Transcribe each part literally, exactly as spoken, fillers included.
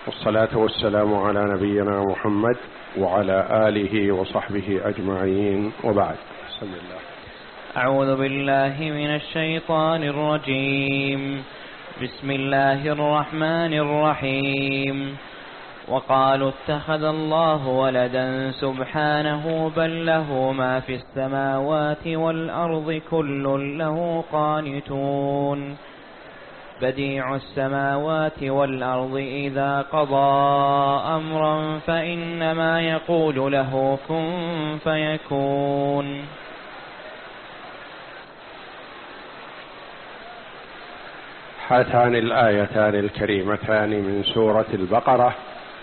والصلاة والسلام على نبينا محمد وعلى آله وصحبه أجمعين، وبعد. بسم الله. أعوذ بالله من الشيطان الرجيم. بسم الله الرحمن الرحيم. وقالوا اتخذ الله ولدا سبحانه بل له ما في السماوات والأرض كل له قانتون بديع السماوات والأرض إذا قضى أمرا فإنما يقول له كن فيكون. هاتان الآيتان الكريمتان من سورة البقرة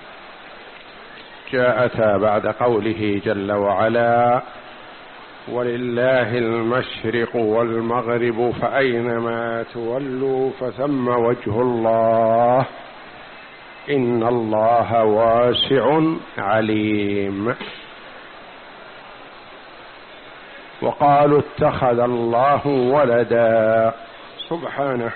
جاءتا بعد قوله جل وعلا: ولله المشرق والمغرب فأينما تولوا فثم وجه الله إن الله واسع عليم. وقالوا اتخذ الله ولدا سبحانه.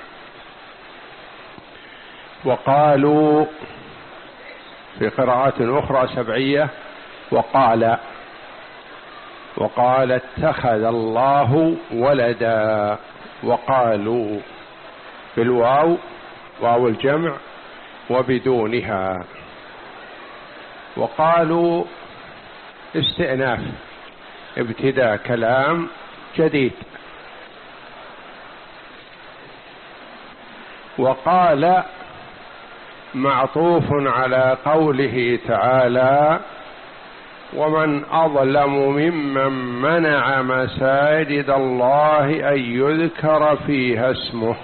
وقالوا في قراءة أخرى سبعية وقال وقال اتخذ الله ولدا، وقالوا بالواو واو الجمع وبدونها. وقالوا استئناف، ابتداء كلام جديد. وقال معطوف على قوله تعالى: ومن أظلم ممن منع مساجد الله أن يذكر فيها اسمه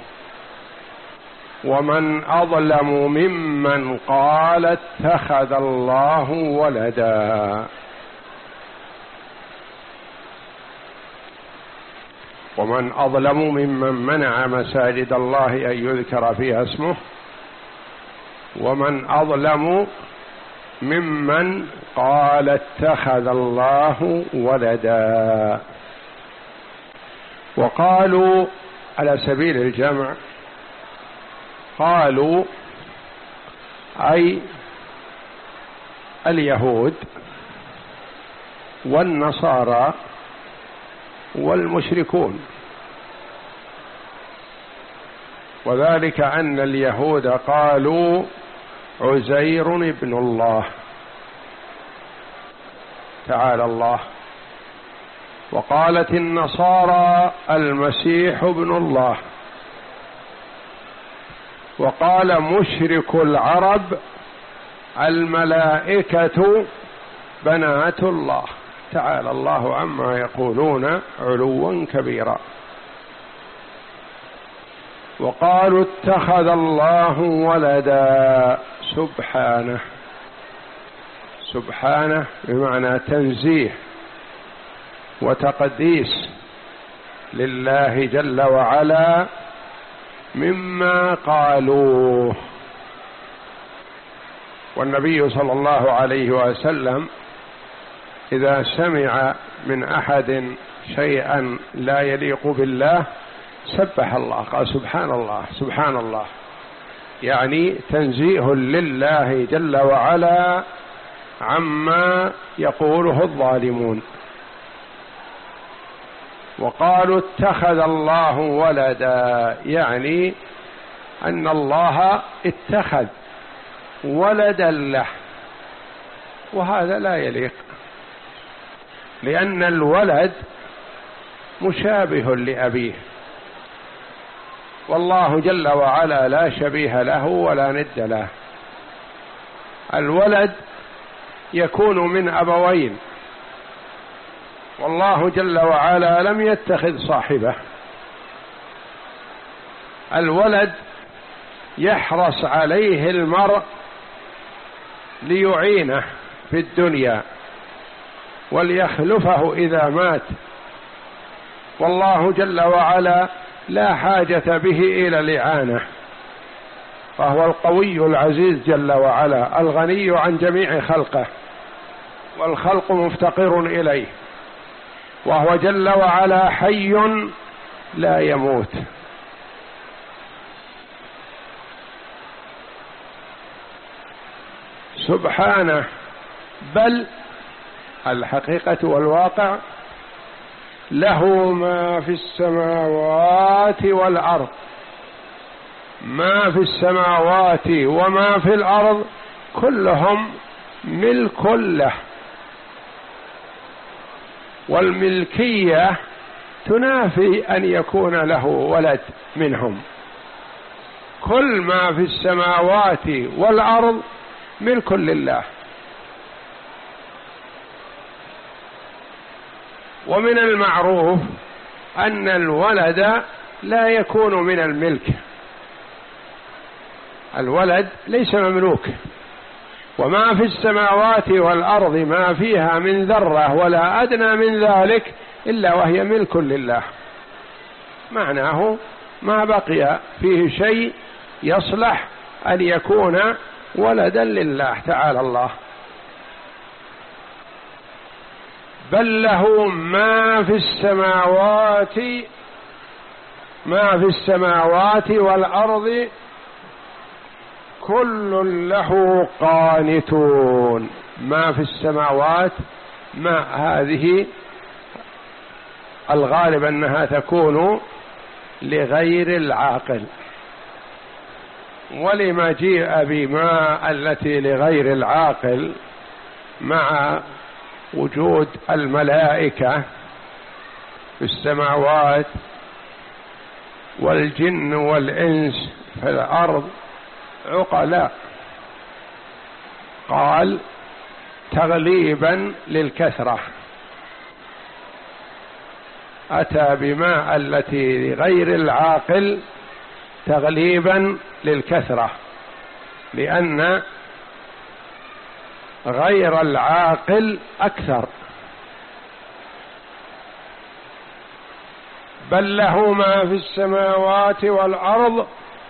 ومن أظلم ممن قال اتخذ الله ولدا. ومن أظلم ممن منع مساجد الله أن يذكر فيها اسمه ومن أظلم ممن قال اتخذ الله ولدا. وقالوا على سبيل الجمع، قالوا أي اليهود والنصارى والمشركون، وذلك أن اليهود قالوا عزير ابن الله تعالى الله، وقالت النصارى المسيح ابن الله، وقال مشرك العرب الملائكة بنات الله تعالى الله عما يقولون علوا كبيرا. وقالوا اتخذ الله ولدا سبحانه. سبحانه بمعنى تنزيه وتقديس لله جل وعلا مما قالوه. والنبي صلى الله عليه وسلم إذا سمع من أحد شيئا لا يليق بالله سبح الله، قال سبحان الله سبحان الله، يعني تنزيه لله جل وعلا عما يقوله الظالمون. وقالوا اتخذ الله ولدا، يعني أن الله اتخذ ولدا له، وهذا لا يليق، لأن الولد مشابه لأبيه، والله جل وعلا لا شبيه له ولا ند له. الولد يكون من أبوين، والله جل وعلا لم يتخذ صاحبه. الولد يحرص عليه المرء ليعينه في الدنيا وليخلفه إذا مات، والله جل وعلا لا حاجة به إلى الإعانة، فهو القوي العزيز جل وعلا الغني عن جميع خلقه، والخلق مفتقر إليه، وهو جل وعلا حي لا يموت. سبحانه، بل الحقيقة والواقع له ما في السماوات والأرض، ما في السماوات وما في الأرض كلهم ملك له، والملكية تنافي أن يكون له ولد منهم. كل ما في السماوات والأرض ملك لله. ومن المعروف أن الولد لا يكون من الملك، الولد ليس مملوك. وما في السماوات والأرض ما فيها من ذرة ولا أدنى من ذلك إلا وهي ملك لله، معناه ما بقي فيه شيء يصلح أن يكون ولدا لله تعالى الله. بل له ما في السماوات ما في السماوات والأرض كل له قانتون. ما في السماوات ما هذه الغالب أنها تكون لغير العاقل، ولما جيء بما التي لغير العاقل مع وجود الملائكة في السماوات والجن والإنس في الأرض عقلاء، قال تغليبا للكثرة، أتى بما التي لغير العاقل تغليبا للكثرة، لأن غير العاقل أكثر. بل له ما في السماوات والأرض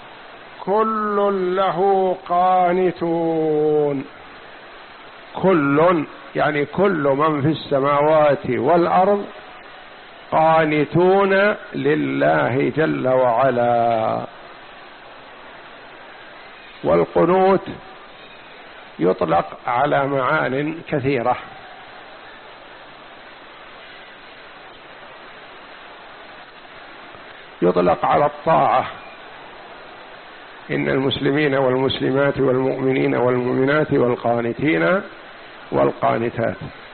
كل له قانتون. كل يعني كل من في السماوات والأرض قانتون لله جل وعلا. والقنوت يطلق على معان كثيرة، يطلق على الطاعة، إن المسلمين والمسلمات والمؤمنين والمؤمنات والقانتين والقانتات،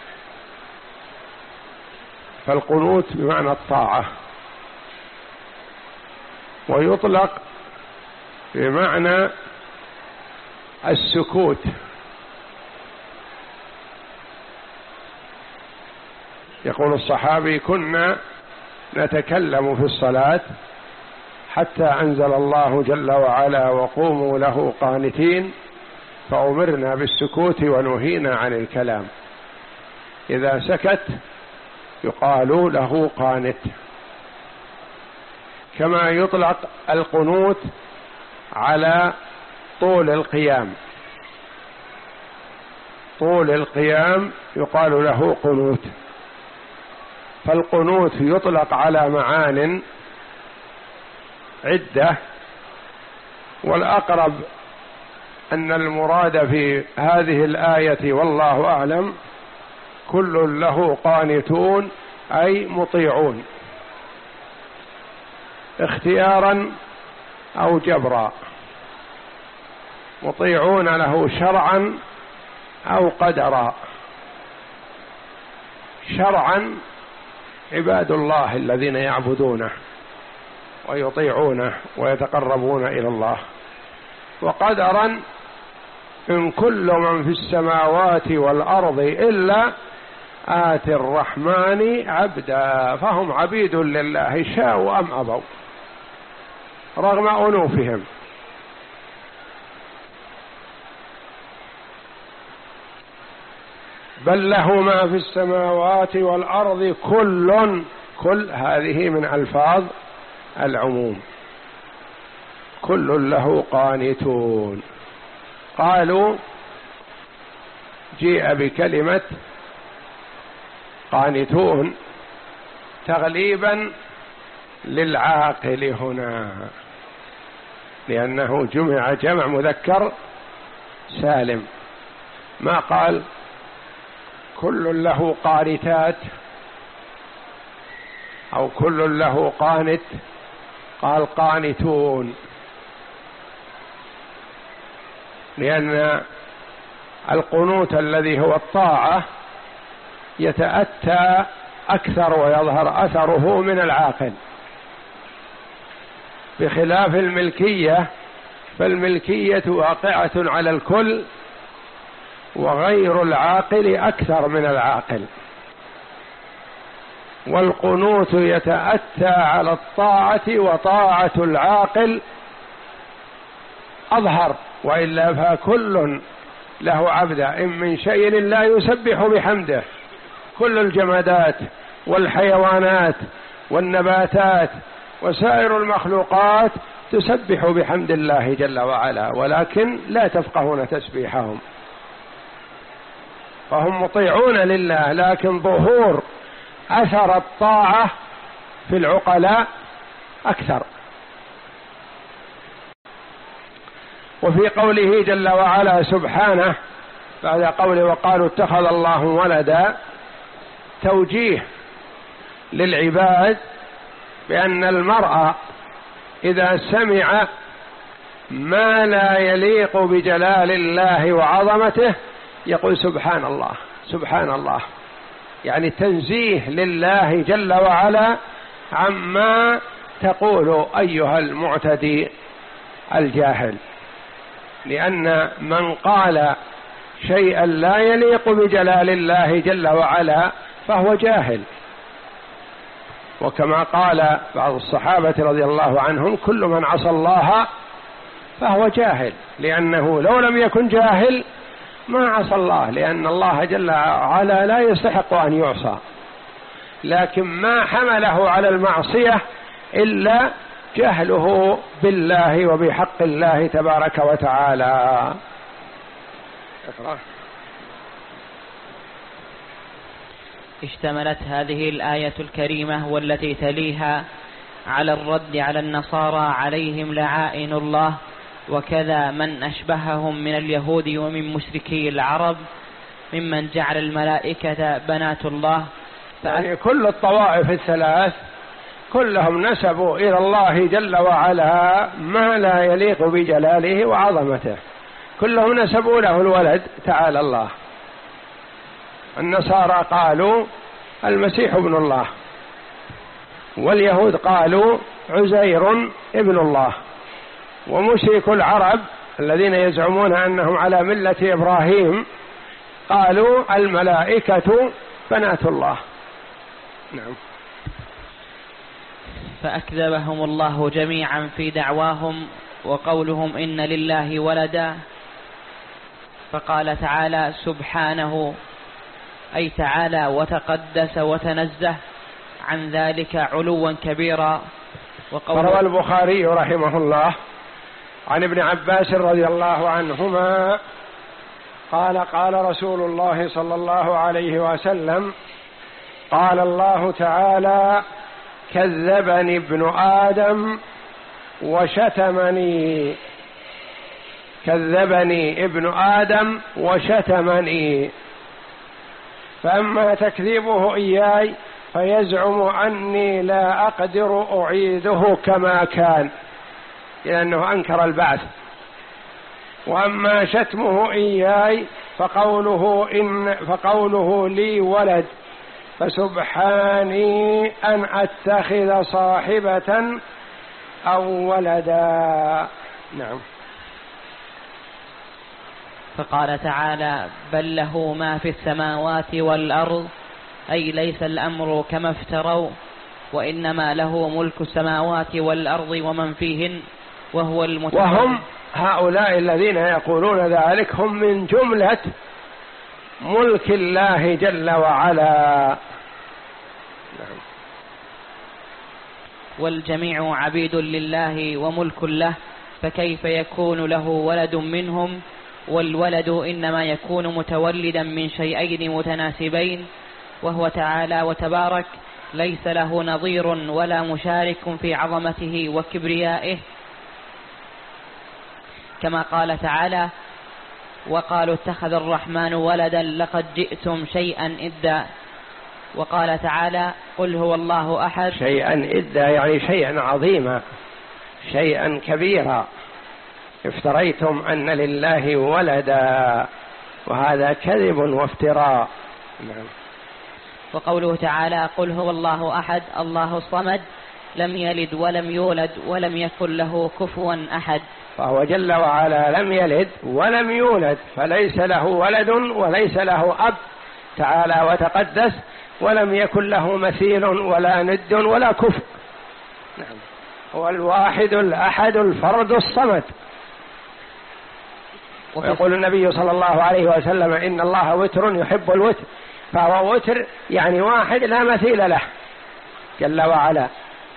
فالقنوت بمعنى الطاعة. ويطلق بمعنى السكوت، يقول الصحابي كنا نتكلم في الصلاة حتى أنزل الله جل وعلا وقوموا له قانتين، فأمرنا بالسكوت ونهينا عن الكلام. إذا سكت يقال له قانت. كما يطلق القنوت على طول القيام، طول القيام يقال له قنوت. فالقنوت يطلق على معان عدة، والأقرب أن المراد في هذه الآية والله أعلم كل له قانتون أي مطيعون، اختيارا أو جبرا، مطيعون له شرعا أو قدرا. شرعا عباد الله الذين يعبدونه ويطيعونه ويتقربون إلى الله، وقدرا إن كل من في السماوات والأرض إلا آتي الرحمن عبدا، فهم عبيد لله شاءوا أم أبوا رغم أنوفهم. بل له ما في السماوات والأرض كل، كل هذه من ألفاظ العموم، كل له قانتون. قالوا جيء بكلمة قانتون تغليبا للعاقل هنا، لأنه جمع جمع مذكر سالم، ما قال كل له قانتات أو كل له قانت، قال قانتون، لأن القنوت الذي هو الطاعة يتأتى أكثر ويظهر أثره من العاقل، بخلاف الملكية، فالملكية واقعة على الكل وغير العاقل أكثر من العاقل، والقنوت يتأتى على الطاعة وطاعة العاقل أظهر، وإلا فكل له عبدا إن من شيء لا يسبح بحمده، كل الجمادات والحيوانات والنباتات وسائر المخلوقات تسبح بحمد الله جل وعلا، ولكن لا تفقهون تسبيحهم، فهم مطيعون لله، لكن ظهور أثر الطاعة في العقلاء أكثر. وفي قوله جل وعلا سبحانه بعد قوله وقالوا اتخذ الله ولدا، توجيه للعباد بأن المرء إذا سمع ما لا يليق بجلال الله وعظمته يقول سبحان الله سبحان الله، يعني تنزيه لله جل وعلا عما تقول أيها المعتدي الجاهل، لأن من قال شيئا لا يليق بجلال الله جل وعلا فهو جاهل. وكما قال بعض الصحابة رضي الله عنهم كل من عصى الله فهو جاهل، لأنه لو لم يكن جاهل ما عصى الله، لأن الله جل وعلا لا يستحق أن يعصى، لكن ما حمله على المعصية إلا جهله بالله وبحق الله تبارك وتعالى. اقرأ. اشتملت هذه الآية الكريمة والتي تليها على الرد على النصارى عليهم لعائن الله، وكذا من أشبههم من اليهود ومن مشركي العرب ممن جعل الملائكة بنات الله. يعني كل الطوائف الثلاث كلهم نسبوا إلى الله جل وعلا ما لا يليق بجلاله وعظمته، كلهم نسبوا له الولد تعالى الله. النصارى قالوا المسيح ابن الله، واليهود قالوا عزير ابن الله، ومشرك العرب الذين يزعمون أنهم على ملة إبراهيم قالوا الملائكة بنات الله. نعم. فأكذبهم الله جميعا في دعواهم وقولهم إن لله ولدا، فقال تعالى سبحانه أي تعالى وتقدس وتنزه عن ذلك علوا كبيرا. وروى البخاري رحمه الله عن ابن عباس رضي الله عنهما قال قال رسول الله صلى الله عليه وسلم قال الله تعالى كذبني ابن آدم وشتمني، كذبني ابن آدم وشتمني، فأما تكذيبه إياي فيزعم أني لا أقدر أعيده كما كان، لأنه أنكر البعث. وأما شتمه إياي فقوله, إن فقوله لي ولد، فسبحاني أن أتخذ صاحبة أو ولدا. نعم. فقال تعالى بل له ما في السماوات والأرض، أي ليس الأمر كما افتروا، وإنما له ملك السماوات والأرض ومن فيهن وهو المتكلم. وهم هؤلاء الذين يقولون ذلك هم من جملة ملك الله جل وعلا. نعم. والجميع عبيد لله وملك له، فكيف يكون له ولد منهم؟ والولد إنما يكون متولدا من شيئين متناسبين، وهو تعالى وتبارك ليس له نظير ولا مشارك في عظمته وكبريائه، كما قال تعالى وقالوا اتخذ الرحمن ولدا لقد جئتم شيئا إدا. وقال تعالى قل هو الله أحد. شيئا إدا يعني شيئا عظيما، شيئا كبيرا. افتريتم أن لله ولدا، وهذا كذب وافتراء. نعم. وقوله تعالى قل هو الله أحد الله الصمد لم يلد ولم يولد ولم يكن له كفوا أحد. فهو جل وعلا لم يلد ولم يولد، فليس له ولد وليس له أب تعالى وتقدس، ولم يكن له مثيل ولا ند ولا كفء. نعم. هو الواحد الأحد الفرد الصمد. ويقول النبي صلى الله عليه وسلم إن الله وتر يحب الوتر، فهو وتر يعني واحد لا مثيل له جل وعلا.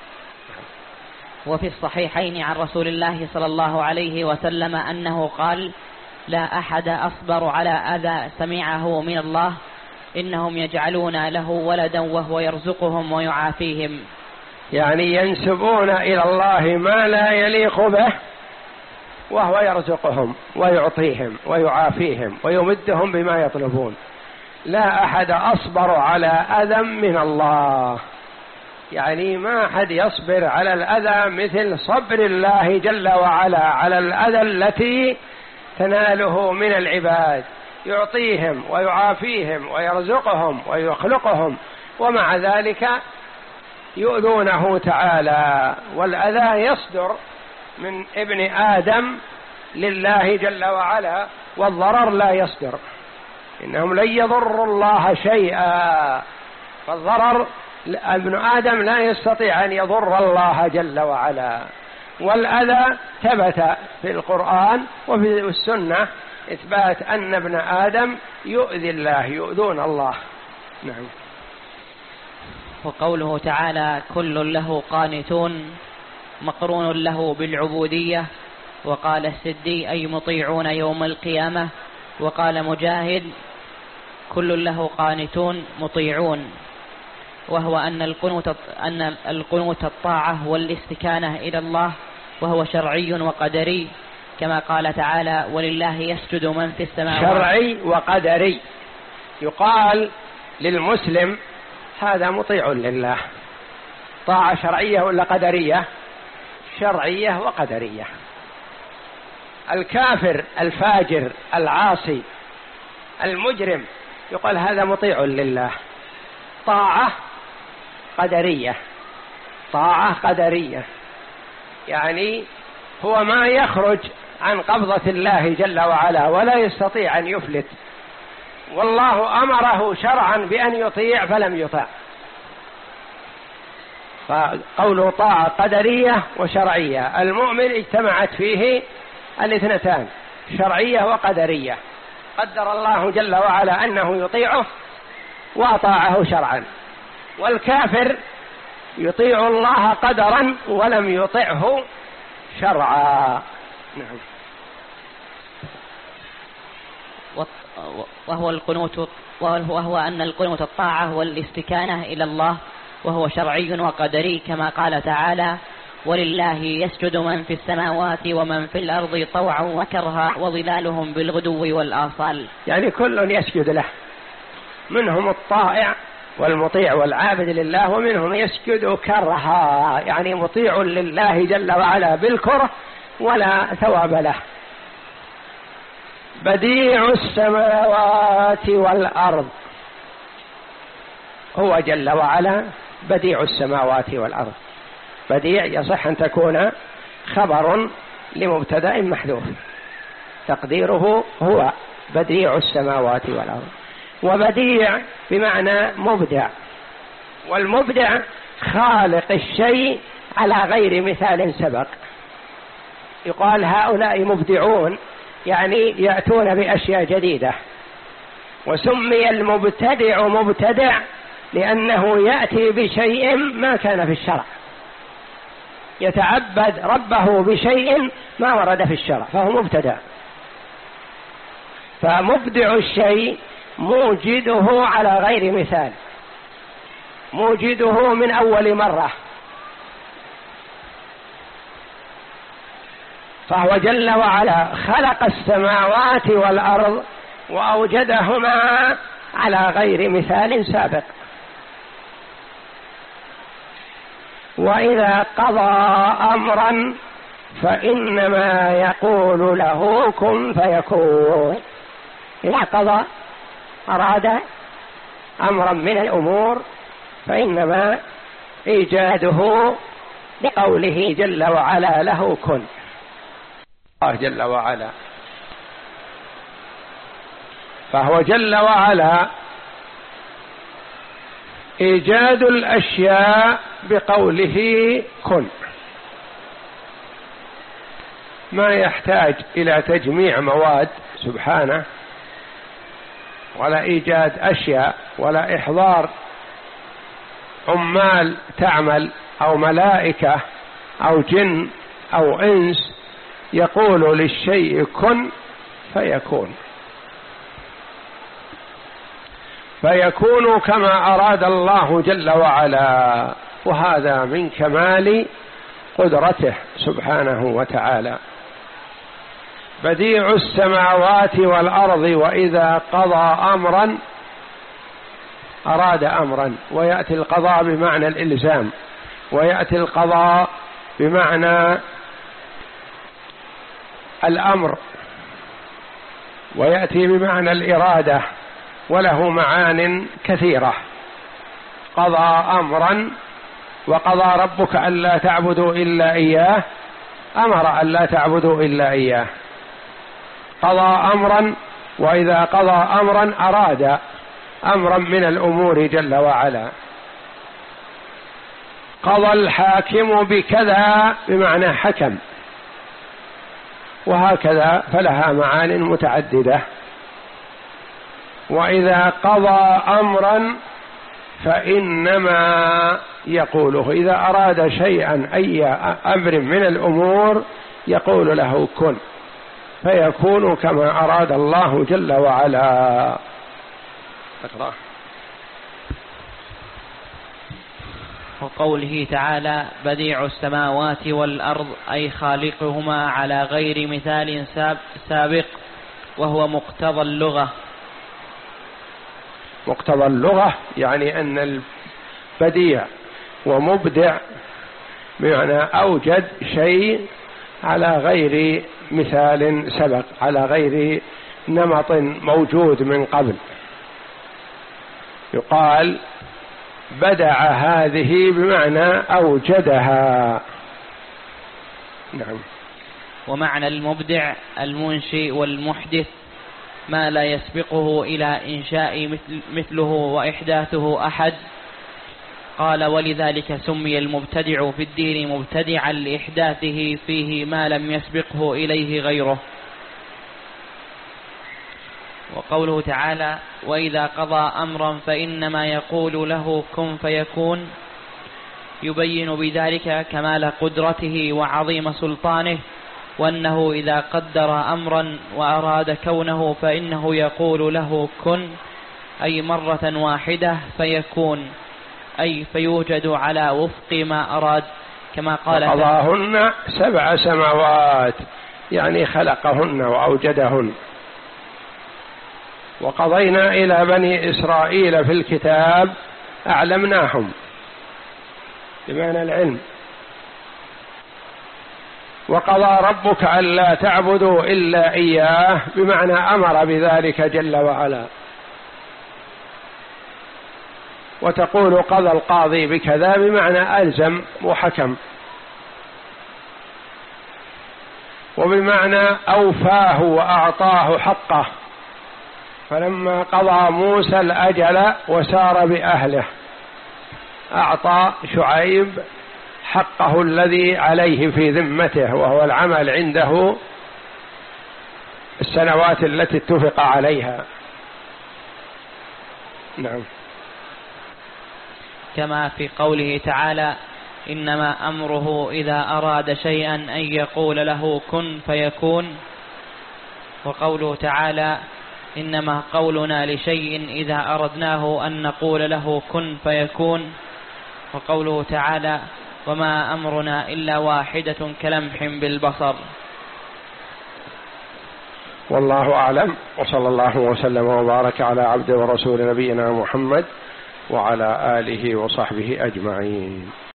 وفي الصحيحين عن رسول الله صلى الله عليه وسلم أنه قال لا أحد أصبر على أذى سمعه من الله إنهم يجعلون له ولدا وهو يرزقهم ويعافيهم. يعني ينسبون إلى الله ما لا يليق به، وهو يرزقهم ويعطيهم ويعافيهم ويمدهم بما يطلبون. لا أحد أصبر على أذى من الله، يعني ما أحد يصبر على الأذى مثل صبر الله جل وعلا على الأذى التي تناله من العباد، يعطيهم ويعافيهم ويرزقهم ويخلقهم، ومع ذلك يؤذونه تعالى. والأذى يصدر من ابن آدم لله جل وعلا، والضرر لا يصدر. إنهم لن يضروا الله شيئا، فالضرر ابن آدم لا يستطيع أن يضر الله جل وعلا. والأذى ثبت في القرآن وفي السنة إثبات أن ابن آدم يؤذي الله، يؤذون الله. نعم. وقوله تعالى كل له قانتون مقرون له بالعبودية. وقال السدي أي مطيعون يوم القيامة. وقال مجاهد كل له قانتون مطيعون، وهو أن القنوت أن القنوت الطاعة والاستكانة إلى الله، وهو شرعي وقدري كما قال تعالى ولله يسجد من في السماوات. شرعي وقدري. يقال للمسلم هذا مطيع لله، طاعة شرعية ولا قدرية؟ شرعية وقدرية. الكافر الفاجر العاصي المجرم يقال هذا مطيع لله، طاعة قدرية. طاعة قدرية يعني هو ما يخرج عن قبضة الله جل وعلا ولا يستطيع أن يفلت، والله أمره شرعا بأن يطيع فلم يطع. فقوله طاعة قدرية وشرعية، المؤمن اجتمعت فيه الاثنتان شرعية وقدرية. قدر الله جل وعلا أنه يطيعه وأطاعه شرعا، والكافر يطيع الله قدرا ولم يطعه شرعا. نعم. وهو القنوت وهو أن القنوت الطاعة والاستكانة إلى الله، وهو شرعي وقدري كما قال تعالى ولله يسجد من في السماوات ومن في الأرض طوعا وكرها وظلالهم بالغدو والآصال. يعني كل يسجد له، منهم الطائع والمطيع والعابد لله، ومنهم يسجد كرها يعني مطيع لله جل وعلا بالكره ولا ثواب له. بديع السماوات والأرض، هو جل وعلا بديع السماوات والأرض. بديع يصح أن تكون خبر لمبتدأ محذوف، تقديره هو بديع السماوات والأرض. وبديع بمعنى مبدع، والمبدع خالق الشيء على غير مثال سبق. يقال هؤلاء مبدعون يعني يأتون بأشياء جديدة. وسمي المبتدع مبتدع لأنه يأتي بشيء ما كان في الشرع، يتعبد ربه بشيء ما ورد في الشرع فهو مبتدع. فمبدع الشيء موجده على غير مثال، موجده من أول مرة. فهو جل وعلا خلق السماوات والأرض وأوجدهما على غير مثال سابق. وإذا قضى أمرا فإنما يقول له كن فيكون. إذا قضى أراد أمرا من الأمور فإنما إيجاده بقوله جل وعلا له كن. الله جل وعلا فهو جل وعلا إيجاد الأشياء بقوله كن، ما يحتاج إلى تجميع مواد سبحانه، ولا إيجاد أشياء، ولا إحضار عمال تعمل أو ملائكة أو جن أو إنس، يقول للشيء كن فيكون، فيكون كما أراد الله جل وعلا، وهذا من كمال قدرته سبحانه وتعالى. بديع السماوات والأرض وإذا قضى أمرا، أراد أمرا، ويأتي القضاء بمعنى الإلزام، ويأتي القضاء بمعنى الأمر، ويأتي بمعنى الإرادة، وله معان كثيرة. قضى أمرا، وقضى ربك ألا تعبدوا إلا إياه، أمر ألا تعبدوا إلا إياه. قضى أمرا، وإذا قضى أمرا أراد أمرا من الأمور جل وعلا. قضى الحاكم بكذا بمعنى حكم، وهكذا فلها معان متعددة. وإذا قضى أمرا فإنما يقوله، إذا أراد شيئا أي أمر من الأمور يقول له كن فيكون كما أراد الله جل وعلا. أقرأ. وقوله تعالى بديع السماوات والأرض أي خالقهما على غير مثال سابق، وهو مقتضى اللغة. مقتضى اللغة يعني أن البديع ومبدع بمعنى أوجد شيء على غير مثال سبق، على غير نمط موجود من قبل. يقال بدع هذه بمعنى أوجدها. نعم. ومعنى المبدع المنشئ والمحدث ما لا يسبقه إلى إنشاء مثل مثله وإحداثه أحد. قال ولذلك سمي المبتدع في الدين مبتدعا لإحداثه فيه ما لم يسبقه إليه غيره. وقوله تعالى وإذا قضى أمرا فإنما يقول له كن فيكون، يبين بذلك كمال قدرته وعظيم سلطانه، وأنه إذا قدر أمرا وأراد كونه فإنه يقول له كن، أي مرة واحدة فيكون، أي فيوجد على وفق ما أراد، كما قال قضاهن سبع سماوات يعني خلقهن وأوجدهن. وقضينا إلى بني إسرائيل في الكتاب أعلمناهم بمعنى العلم. وقضى ربك ألا تعبدوا إلا إياه بمعنى أمر بذلك جل وعلا. وتقول قضى القاضي بكذا بمعنى ألزم وحكم، وبمعنى أوفاه وأعطاه حقه. فلما قضى موسى الأجل وسار بأهله أعطى شعيب حقه الذي عليه في ذمته، وهو العمل عنده السنوات التي اتفق عليها. نعم. كما في قوله تعالى إنما أمره إذا أراد شيئا أن يقول له كن فيكون. وقوله تعالى إنما قولنا لشيء إذا أردناه أن نقول له كن فيكون. وقوله تعالى وما أمرنا إلا واحدة كلمح بالبصر. والله أعلم، وصلى الله وسلم وبارك على عبد ورسول نبينا محمد وعلى آله وصحبه أجمعين.